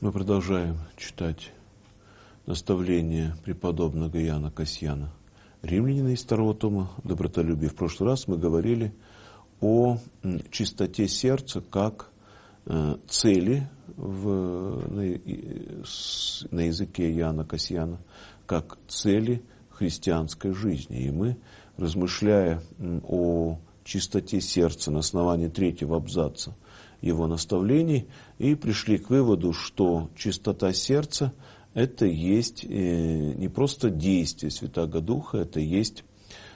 Мы продолжаем читать наставления преподобного Иоанна Касьяна, римлянина из 2 тома «Добротолюбие». В прошлый раз мы говорили о чистоте сердца как цели на языке Иоанна Касьяна, как цели христианской жизни. И мы, размышляя о чистоте сердца на основании 3-го абзаца его наставлений, и пришли к выводу, что чистота сердца – это есть не просто действие Святаго Духа, это есть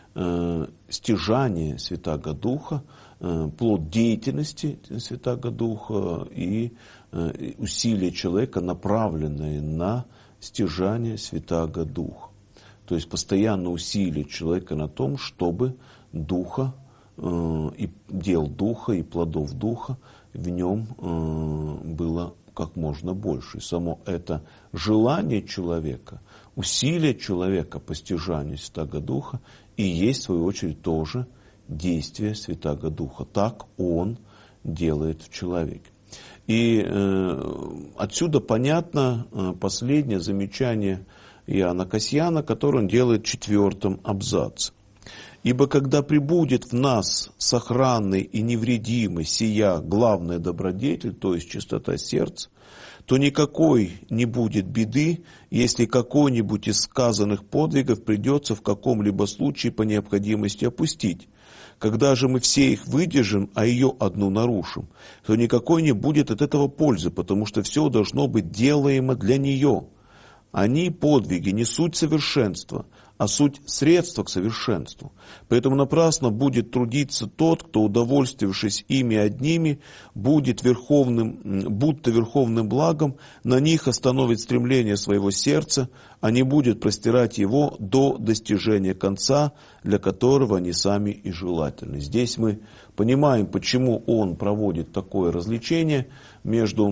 стяжание Святаго Духа, плод деятельности Святаго Духа и усилия человека, направленные на стяжание Святаго Духа. То есть постоянно усилие человека на том, чтобы Духа, и дел Духа, и плодов Духа в нем было как можно больше. И само это желание человека, усилие человека по стяжанию Святаго Духа и есть, в свою очередь, тоже действие Святаго Духа. Так Он делает в человеке. И отсюда понятно последнее замечание Иоанна Касьяна, которое он делает в 4-м абзаце. «Ибо когда пребудет в нас сохранный и невредимый сия главная добродетель, то есть чистота сердца, то никакой не будет беды, если какой-нибудь из сказанных подвигов придется в каком-либо случае по необходимости опустить. Когда же мы все их выдержим, а ее одну нарушим, то никакой не будет от этого пользы, потому что все должно быть делаемо для нее. Они, подвиги, не суть совершенства, а суть средства к совершенству. Поэтому напрасно будет трудиться тот, кто, удовольствившись ими одними, будто верховным благом, на них остановит стремление своего сердца, а не будет простирать его до достижения конца, для которого они сами и желательны». Здесь мы понимаем, почему он проводит такое развлечение между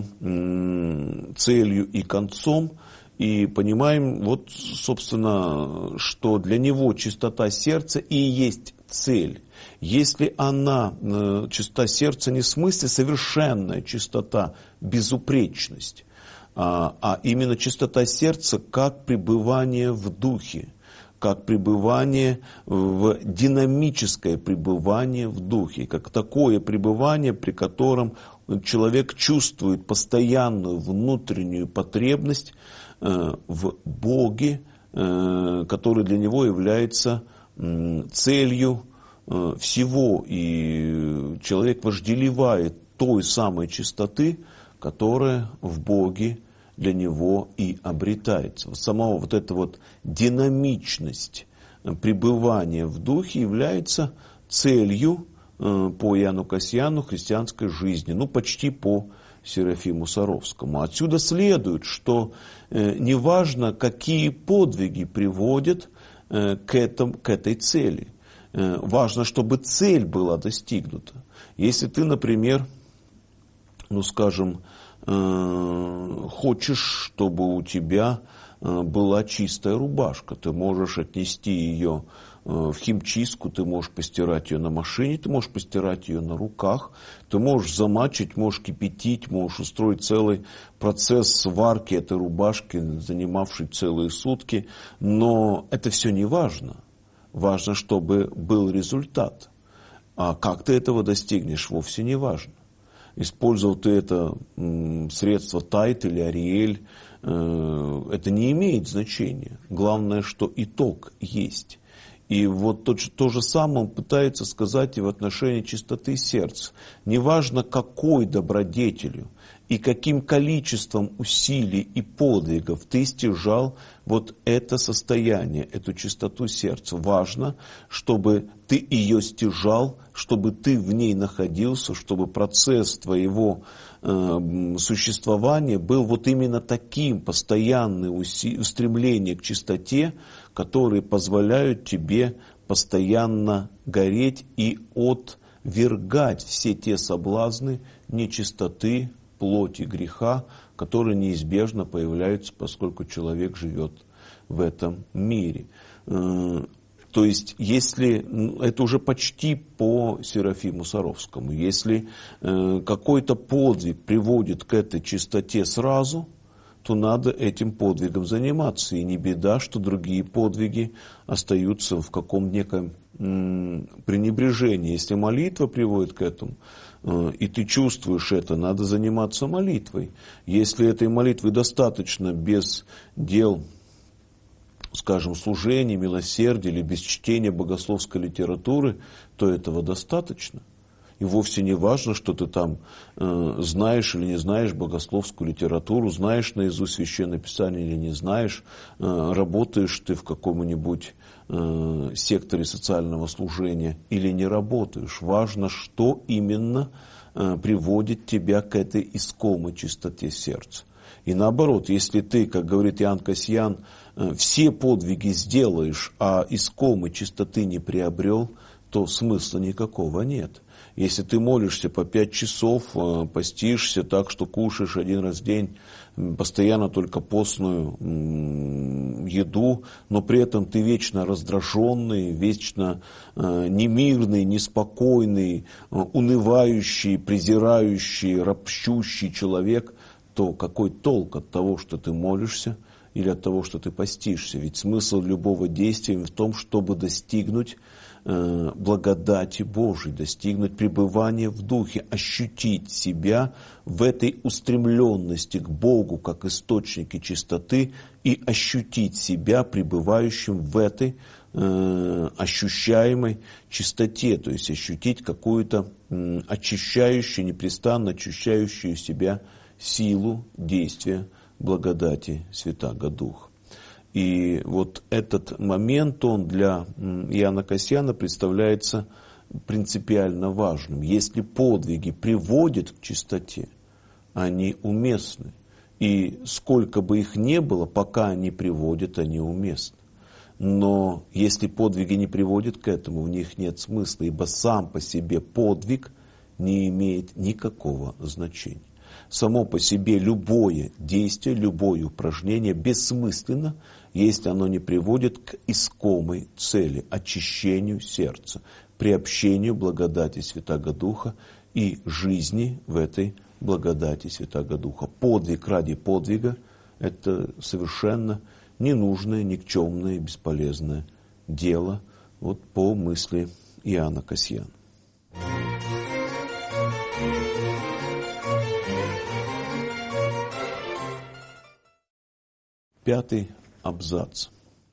целью и концом, и понимаем, вот, собственно, что для него чистота сердца и есть цель. Если она, чистота сердца, не в смысле совершенная чистота, безупречность, а именно чистота сердца как пребывание в духе, как пребывание динамическое пребывание в духе, как такое пребывание, при котором человек чувствует постоянную внутреннюю потребность в Боге, который для него является целью всего, и человек вожделевает той самой чистоты, которая в Боге для него и обретается. Сама вот эта вот динамичность пребывания в Духе является целью по Иоанну Касьяну христианской жизни, почти по Серафиму Саровскому. Отсюда следует, что неважно, какие подвиги приводят к этой цели. Важно, чтобы цель была достигнута. Если ты, например, хочешь, чтобы у тебя была чистая рубашка, ты можешь отнести ее в химчистку, ты можешь постирать ее на машине, ты можешь постирать ее на руках, ты можешь замачивать, можешь кипятить, можешь устроить целый процесс сварки этой рубашки, занимавший целые сутки, но это все не важно. Важно, чтобы был результат. А как ты этого достигнешь, вовсе не важно. Использовал ты это средство Тайд или Ариэль, это не имеет значения. Главное, что итог есть. И вот то же самое он пытается сказать и в отношении чистоты сердца. Неважно, какой добродетелью и каким количеством усилий и подвигов ты стяжал вот это состояние, эту чистоту сердца. Важно, чтобы ты ее стяжал, чтобы ты в ней находился, чтобы процесс твоего существования был вот именно таким, постоянное устремление к чистоте, которые позволяют тебе постоянно гореть и отвергать все те соблазны нечистоты, плоти, греха, которые неизбежно появляются, поскольку человек живет в этом мире. То есть, если, это уже почти по Серафиму Саровскому, если какой-то подвиг приводит к этой чистоте сразу, то надо этим подвигом заниматься. И не беда, что другие подвиги остаются в каком-то неком пренебрежении. Если молитва приводит к этому, и ты чувствуешь это, надо заниматься молитвой. Если этой молитвы достаточно без дел, скажем, служения, милосердия или без чтения богословской литературы, то этого достаточно. И вовсе не важно, что ты там знаешь или не знаешь богословскую литературу, знаешь наизусть Священное Писание или не знаешь, работаешь ты в каком-нибудь секторе социального служения или не работаешь. Важно, что именно приводит тебя к этой искомой чистоте сердца. И наоборот, если ты, как говорит Иоанн Кассиан, все подвиги сделаешь, а искомой чистоты не приобрел, то смысла никакого нет. Если ты молишься по 5 часов, постишься так, что кушаешь один раз в день, постоянно только постную еду, но при этом ты вечно раздраженный, вечно немирный, неспокойный, унывающий, презирающий, ропщущий человек, то какой толк от того, что ты молишься или от того, что ты постишься? Ведь смысл любого действия в том, чтобы достигнуть благодати Божией, достигнуть пребывания в Духе, ощутить себя в этой устремленности к Богу как источнике чистоты и ощутить себя пребывающим в этой ощущаемой чистоте, то есть ощутить какую-то очищающую, непрестанно очищающую себя силу действия благодати Святаго Духа. И вот этот момент, он для Иоанна Кассиана представляется принципиально важным. Если подвиги приводят к чистоте, они уместны. И сколько бы их ни было, пока они приводят, они уместны. Но если подвиги не приводят к этому, в них нет смысла, ибо сам по себе подвиг не имеет никакого значения. Само по себе любое действие, любое упражнение бессмысленно, если оно не приводит к искомой цели, очищению сердца, приобщению благодати Святаго Духа и жизни в этой благодати Святаго Духа. Подвиг ради подвига – это совершенно ненужное, никчемное, бесполезное дело, вот по мысли Иоанна Кассиана. Пятый абзац.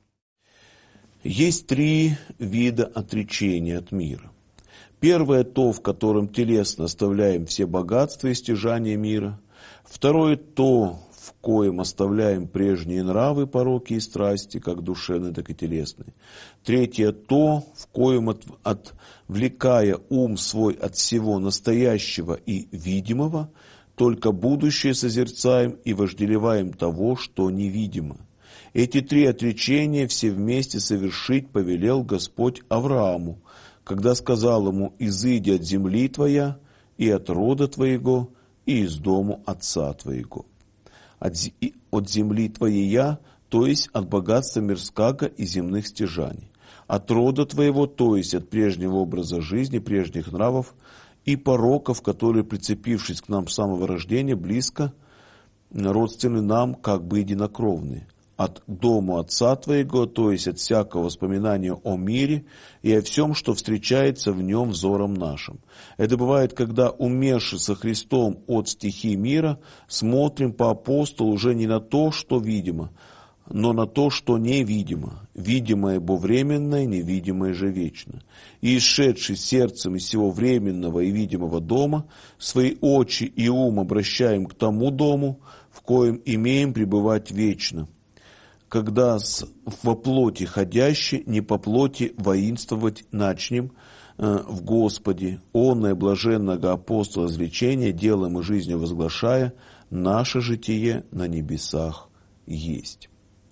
Есть 3 вида отречения от мира. Первое то, в котором телесно оставляем все богатства и стяжания мира. Второе то, в коем оставляем прежние нравы, пороки и страсти, как душевные, так и телесные. Третье то, в коем, отвлекая ум свой от всего настоящего и видимого, только будущее созерцаем и вожделеваем того, что невидимо. Эти 3 отречения все вместе совершить повелел Господь Аврааму, когда сказал ему: «Изыди от земли твоя, и от рода твоего, и из дому отца твоего». От земли твоей я, то есть от богатства мирского и земных стяжаний. От рода твоего, то есть от прежнего образа жизни, прежних нравов, и пороков, которые, прицепившись к нам с самого рождения, близко родственны нам, как бы единокровные. От дому отца твоего, то есть от всякого воспоминания о мире и о всем, что встречается в нем взором нашим. Это бывает, когда, умерши со Христом от стихий мира, смотрим по апостолу уже не на то, что видимо, но на то, что невидимо, видимое бо временное, невидимое же вечно. И исшедший сердцем из всего временного и видимого дома, свои очи и ум обращаем к тому дому, в коем имеем пребывать вечно, когда во плоти ходящий, не по плоти воинствовать начнем в Господе, онное блаженного апостола изречения, делом и жизнью возглашая, наше житие на небесах есть.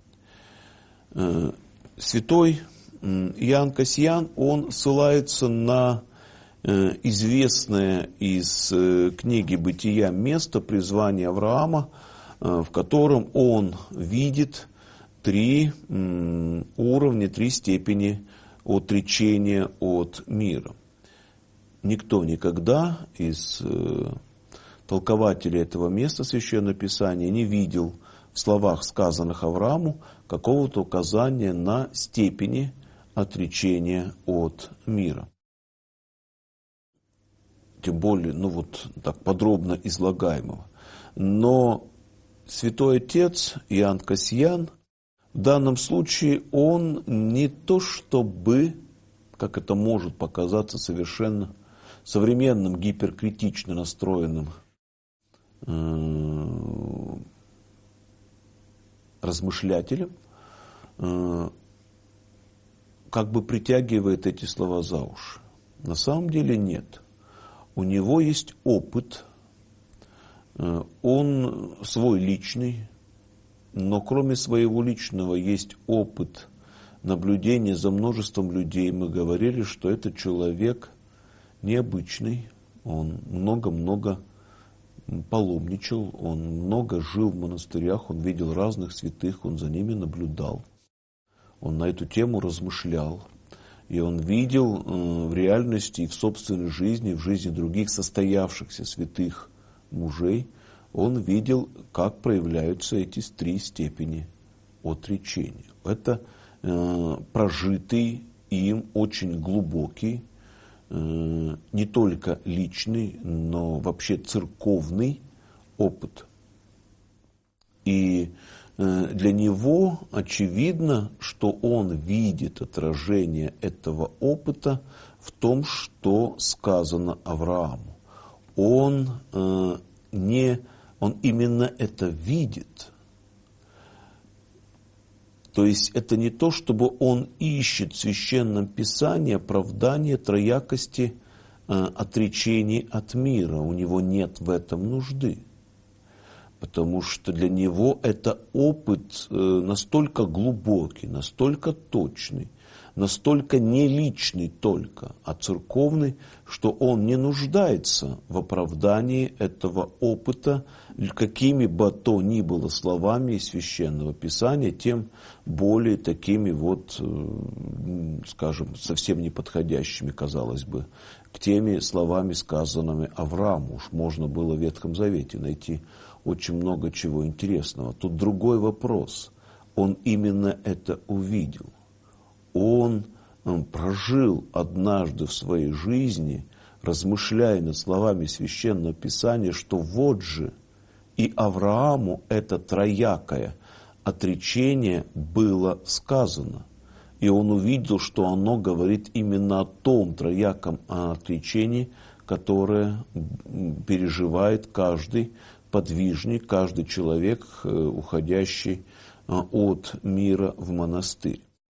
Святой Иоанн Кассиан, он ссылается на известное из книги «Бытия» место призвания Авраама, в котором он видит 3 уровня, 3 степени отречения от мира. Никто никогда из толкователей этого места Священного Писания не видел в словах, сказанных Аврааму, какого-то указания на степени отречения от мира. Тем более, так подробно излагаемого. Но Святой Отец Иоанн Кассиян в данном случае он не то чтобы, как это может показаться совершенно современным гиперкритично настроенным размышлятелем, как бы притягивает эти слова за уши. На самом деле нет. У него есть опыт, он свой личный, но кроме своего личного есть опыт наблюдения за множеством людей. Мы говорили, что этот человек необычный, он много-много паломничал, он много жил в монастырях, он видел разных святых, он за ними наблюдал. Он на эту тему размышлял. И он видел в реальности и в собственной жизни, в жизни других состоявшихся святых мужей, он видел, как проявляются эти 3 степени отречения. Это прожитый им очень глубокий, не только личный, но вообще церковный опыт. И для него очевидно, что он видит отражение этого опыта в том, что сказано Аврааму. Он именно это видит. То есть это не то, чтобы он ищет в Священном Писании оправдание троякости отречений от мира. У него нет в этом нужды. Потому что для него это опыт настолько глубокий, настолько точный, настолько не личный только, а церковный, что он не нуждается в оправдании этого опыта какими бы то ни было словами из Священного Писания, тем более такими скажем, совсем неподходящими, казалось бы, к теми словами, сказанными Аврааму. Уж можно было в Ветхом Завете найти очень много чего интересного. Тут другой вопрос. Он именно это увидел. Он прожил однажды в своей жизни, размышляя над словами Священного Писания, что вот же и Аврааму это троякое отречение было сказано. И он увидел, что оно говорит именно о том трояком отречении, которое переживает каждый подвижник, каждый человек, уходящий от мира в монастырь.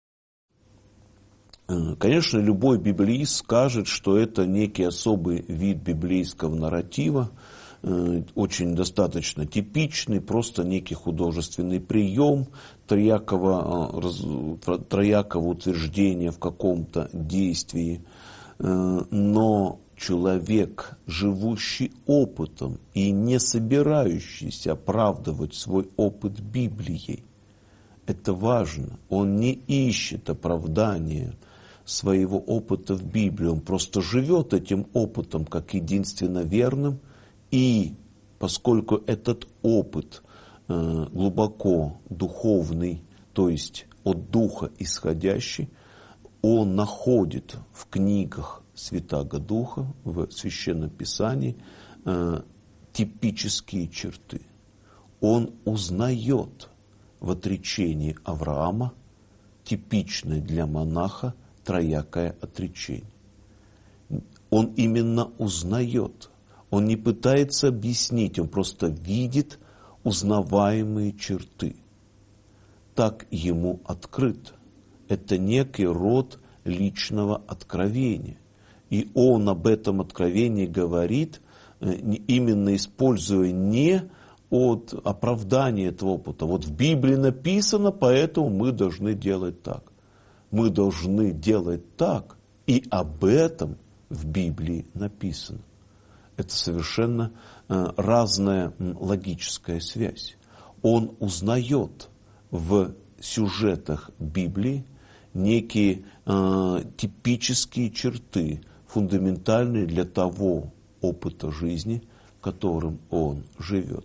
Конечно, любой библеист скажет, что это некий особый вид библейского нарратива, очень достаточно типичный, просто некий художественный прием троякого утверждения в каком-то действии. Но человек, живущий опытом и не собирающийся оправдывать свой опыт Библией, это важно. Он не ищет оправдания своего опыта в Библии. Он просто живет этим опытом как единственно верным. И поскольку этот опыт глубоко духовный, то есть от Духа исходящий, он находит в книгах Святаго Духа, в Священном Писании типические черты. Он узнает в отречении Авраама типичное для монаха троякое отречение. Он именно узнает. Он не пытается объяснить, он просто видит узнаваемые черты. Так ему открыто. Это некий род личного откровения. И он об этом откровении говорит, именно используя не от оправдания этого опыта. Вот в Библии написано, поэтому мы должны делать так. Мы должны делать так, и об этом в Библии написано. Это совершенно разная логическая связь. Он узнает в сюжетах Библии некие типические черты, фундаментальные для того опыта жизни, которым он живет.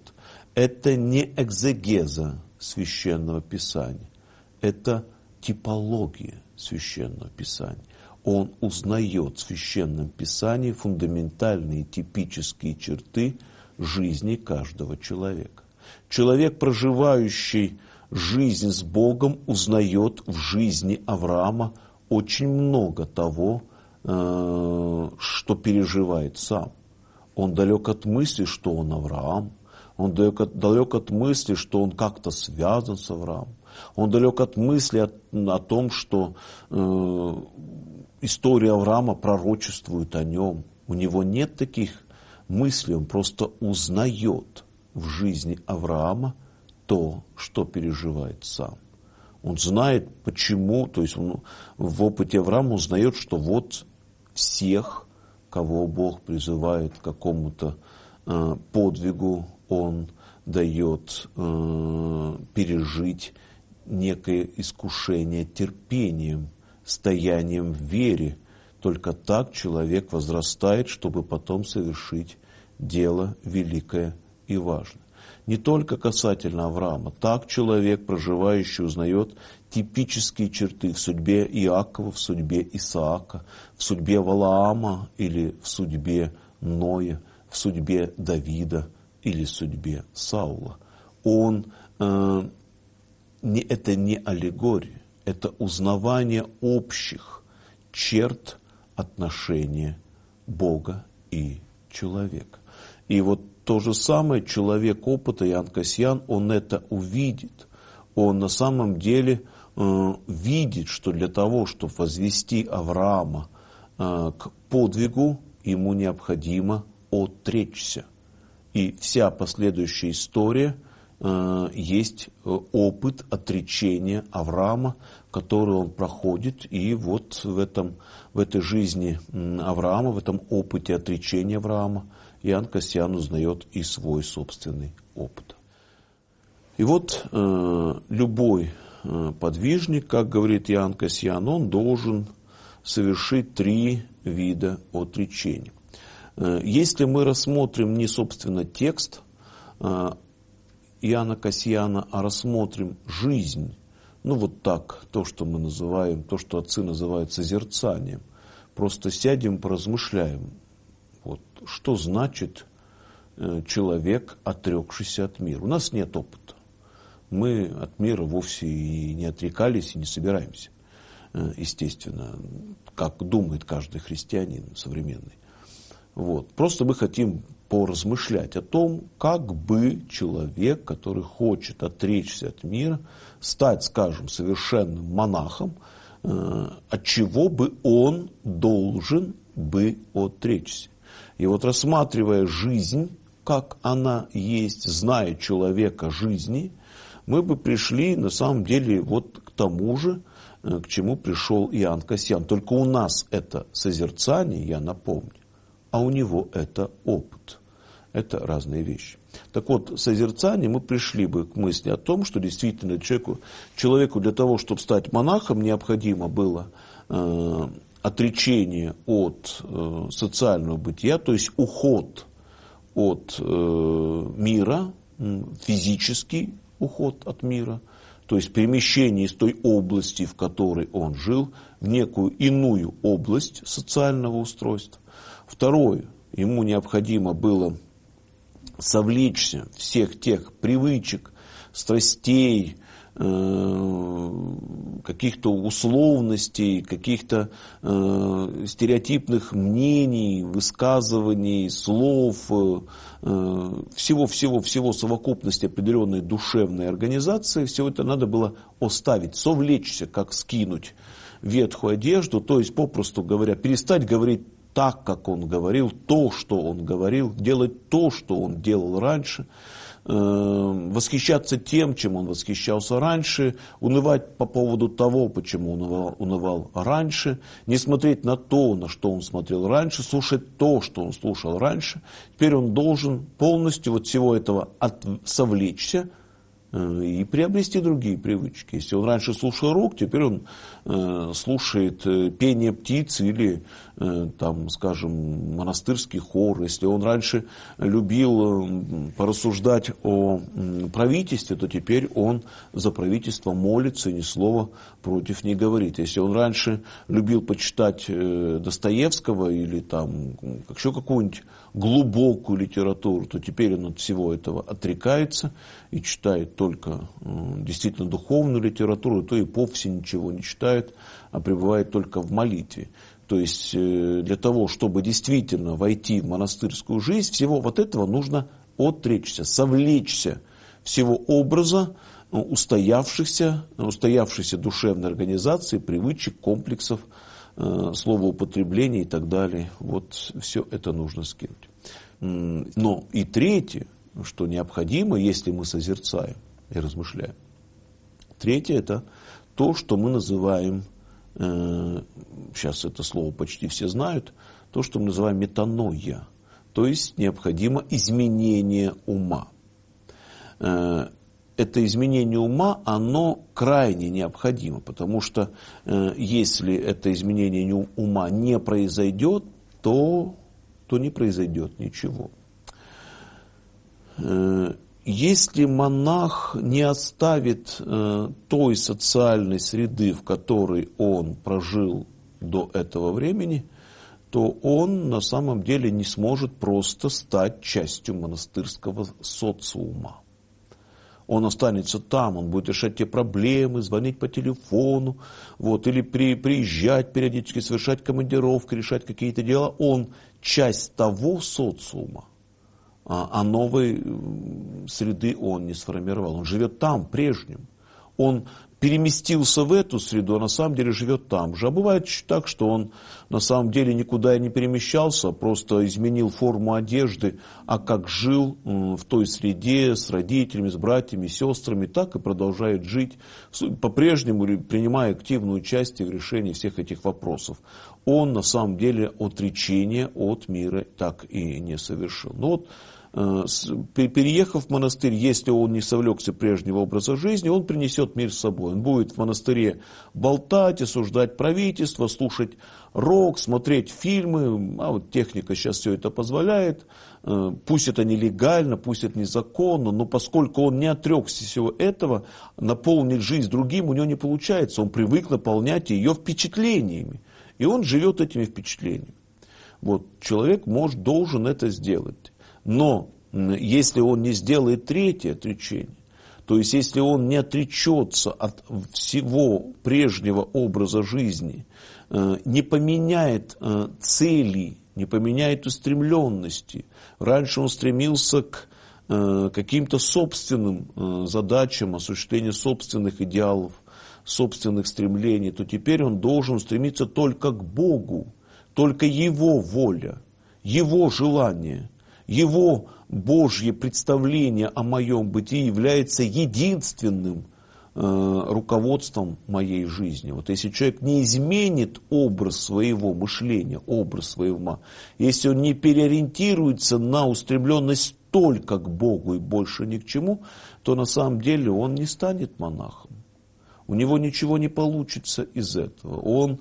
это не экзегеза Священного Писания, это типология Священного Писания. Он узнает в Священном Писании фундаментальные типические черты жизни каждого человека. Человек, проживающий жизнь с Богом, узнает в жизни Авраама очень много того, что переживает сам. Он далек от мысли, что он Авраам. Он далек от мысли, что он как-то связан с Авраамом. Он далек от мысли о том, что история Авраама пророчествует о нем. У него нет таких мыслей, он просто узнает в жизни Авраама то, что переживает сам. Он знает, почему, то есть он в опыте Авраама узнает, что вот всех, кого Бог призывает к какому-то подвигу, он дает пережить некое искушение терпением, стоянием в вере. Только так человек возрастает, чтобы потом совершить дело великое и важное. Не только касательно Авраама. Так человек, проживающий, узнает типические черты в судьбе Иакова, в судьбе Исаака, в судьбе Валаама или в судьбе Ноя, в судьбе Давида или в судьбе Саула. Это не аллегория, это узнавание общих черт отношения Бога и человека. И вот то же самое человек опыта, Иоанн Кассиан, он это увидит. Он на самом деле видит, что для того, чтобы возвести Авраама к подвигу, ему необходимо отречься. И вся последующая история есть опыт отречения Авраама, который он проходит. И вот в этой жизни Авраама, в этом опыте отречения Авраама, Иоанн Кассиан узнает и свой собственный опыт. И вот любой подвижник, как говорит Иоанн Кассиан, он должен совершить 3 вида отречения. Если мы рассмотрим не, собственно, текст Иоанна Кассиана, а рассмотрим жизнь, вот так, то, что мы называем, то, что отцы называют созерцанием, просто сядем, поразмышляем, что значит человек, отрекшийся от мира. У нас нет опыта. Мы от мира вовсе и не отрекались, и не собираемся, естественно, как думает каждый христианин современный. Просто мы хотим поразмышлять о том, как бы человек, который хочет отречься от мира, стать, скажем, совершенным монахом, от чего бы он должен бы отречься. И рассматривая жизнь, как она есть, зная человека жизни, мы бы пришли на самом деле к тому же, к чему пришел Иоанн Кассиан. Только у нас это созерцание, я напомню, а у него это опыт. Это разные вещи. Так вот, созерцание мы пришли бы к мысли о том, что действительно человеку для того, чтобы стать монахом, необходимо было отречение от социального бытия, то есть уход от мира, физический уход от мира, то есть перемещение из той области, в которой он жил, в некую иную область социального устройства. Второе, ему необходимо было совлечься всех тех привычек, страстей, каких-то условностей, каких-то стереотипных мнений, высказываний, слов, всего совокупности определенной душевной организации, все это надо было оставить, совлечься, как скинуть ветхую одежду, то есть, попросту говоря, перестать говорить так, как он говорил, то, что он говорил, делать то, что он делал раньше, восхищаться тем, чем он восхищался раньше, унывать по поводу того, почему он унывал раньше, не смотреть на то, на что он смотрел раньше, слушать то, что он слушал раньше. Теперь он должен полностью всего этого совлечься и приобрести другие привычки. Если он раньше слушал рок, теперь он слушает пение птиц или, там, скажем, монастырский хор. Если он раньше любил порассуждать о правительстве, то теперь он за правительство молится и ни слова против не говорит. Если он раньше любил почитать Достоевского или там еще какую-нибудь глубокую литературу, то теперь он от всего этого отрекается и читает только действительно духовную литературу, то и вовсе ничего не читает, а пребывает только в молитве. То есть для того, чтобы действительно войти в монастырскую жизнь, всего вот этого нужно отречься, совлечься всего образа устоявшейся душевной организации, привычек, комплексов, словоупотребления и так далее. Вот все это нужно скинуть. Но и третье, что необходимо, если мы созерцаем и размышляем. Третье – это то, что мы называем, сейчас это слово почти все знают, то, что мы называем метаноия, то есть необходимо изменение ума. Это изменение ума, оно крайне необходимо, потому что если это изменение ума не произойдет, то не произойдет ничего. Если монах не оставит той социальной среды, в которой он прожил до этого времени, то он на самом деле не сможет просто стать частью монастырского социума. Он останется там, он будет решать те проблемы, звонить по телефону, вот, или приезжать периодически, совершать командировки, решать какие-то дела. Он часть того социума, а новой среды он не сформировал. Он живет там, прежним. Он переместился в эту среду, а на самом деле живет там же. А бывает так, что он на самом деле никуда и не перемещался, а просто изменил форму одежды, а как жил в той среде с родителями, с братьями, сестрами, так и продолжает жить, по-прежнему принимая активное участие в решении всех этих вопросов. Он на самом деле отречение от мира так и не совершил. Но вот, переехав в монастырь, если он не совлекся прежнего образа жизни, он принесет мир с собой. Он будет в монастыре болтать, осуждать правительство, слушать рок, смотреть фильмы, а вот техника сейчас все это позволяет. Пусть это нелегально, пусть это незаконно, но поскольку он не отрекся всего этого, наполнить жизнь другим у него не получается. Он привык наполнять ее впечатлениями, и он живет этими впечатлениями. Вот, человек должен это сделать. Но если он не сделает третье отречение, то есть если он не отречется от всего прежнего образа жизни, не поменяет цели, не поменяет устремленности, раньше он стремился к каким-то собственным задачам, осуществлению собственных идеалов, собственных стремлений, то теперь он должен стремиться только к Богу, только Его воля, Его желание. Его Божье представление о моем бытии является единственным руководством моей жизни. Вот если человек не изменит образ своего мышления, образ своего ума, если он не переориентируется на устремленность только к Богу и больше ни к чему, то на самом деле он не станет монахом. У него ничего не получится из этого. Он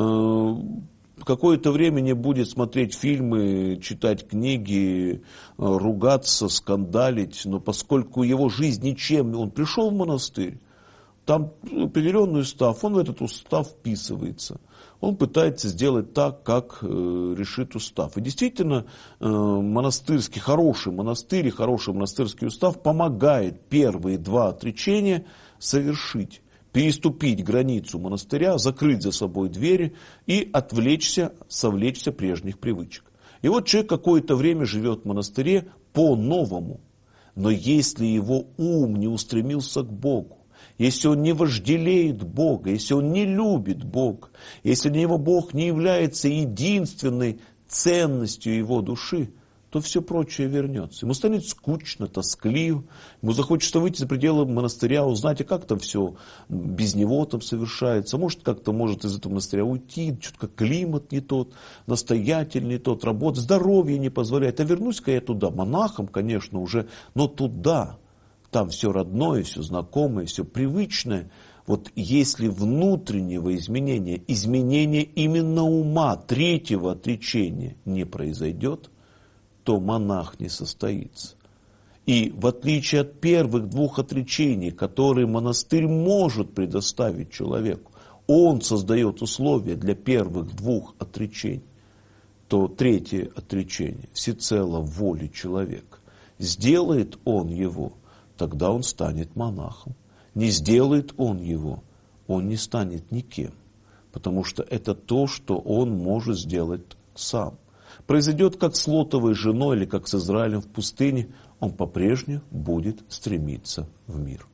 какое-то время не будет смотреть фильмы, читать книги, ругаться, скандалить, но поскольку его жизнь ничем, он пришел в монастырь, там определенный устав, он в этот устав вписывается. Он пытается сделать так, как решит устав. И действительно, хороший монастырь и хороший монастырский устав помогает первые два отречения совершить. Переступить границу монастыря, закрыть за собой двери и совлечься прежних привычек. И вот человек какое-то время живет в монастыре по-новому. Но если его ум не устремился к Богу, если он не вожделеет Бога, если он не любит Бога, если для него Бог не является единственной ценностью его души, то все прочее вернется. Ему станет скучно, тоскливо, ему захочется выйти за пределы монастыря, узнать, а как там все без него там совершается. Может, как-то может из этого монастыря уйти, что-то как климат не тот, настоятель не тот, работа, здоровье не позволяет. А вернусь-ка я туда, монахом, конечно, уже, но туда, там все родное, все знакомое, все привычное. Вот если внутреннего изменения, изменения именно ума, третьего отречения не произойдет, то монах не состоится. И в отличие от первых двух отречений, которые монастырь может предоставить человеку, он создает условия для первых двух отречений, то третье отречение всецело в воле человека. Сделает он его, тогда он станет монахом. Не сделает он его, он не станет никем. Потому что это то, что он может сделать сам. Произойдет как с Лотовой женой или как с Израилем в пустыне, он по-прежнему будет стремиться в мир.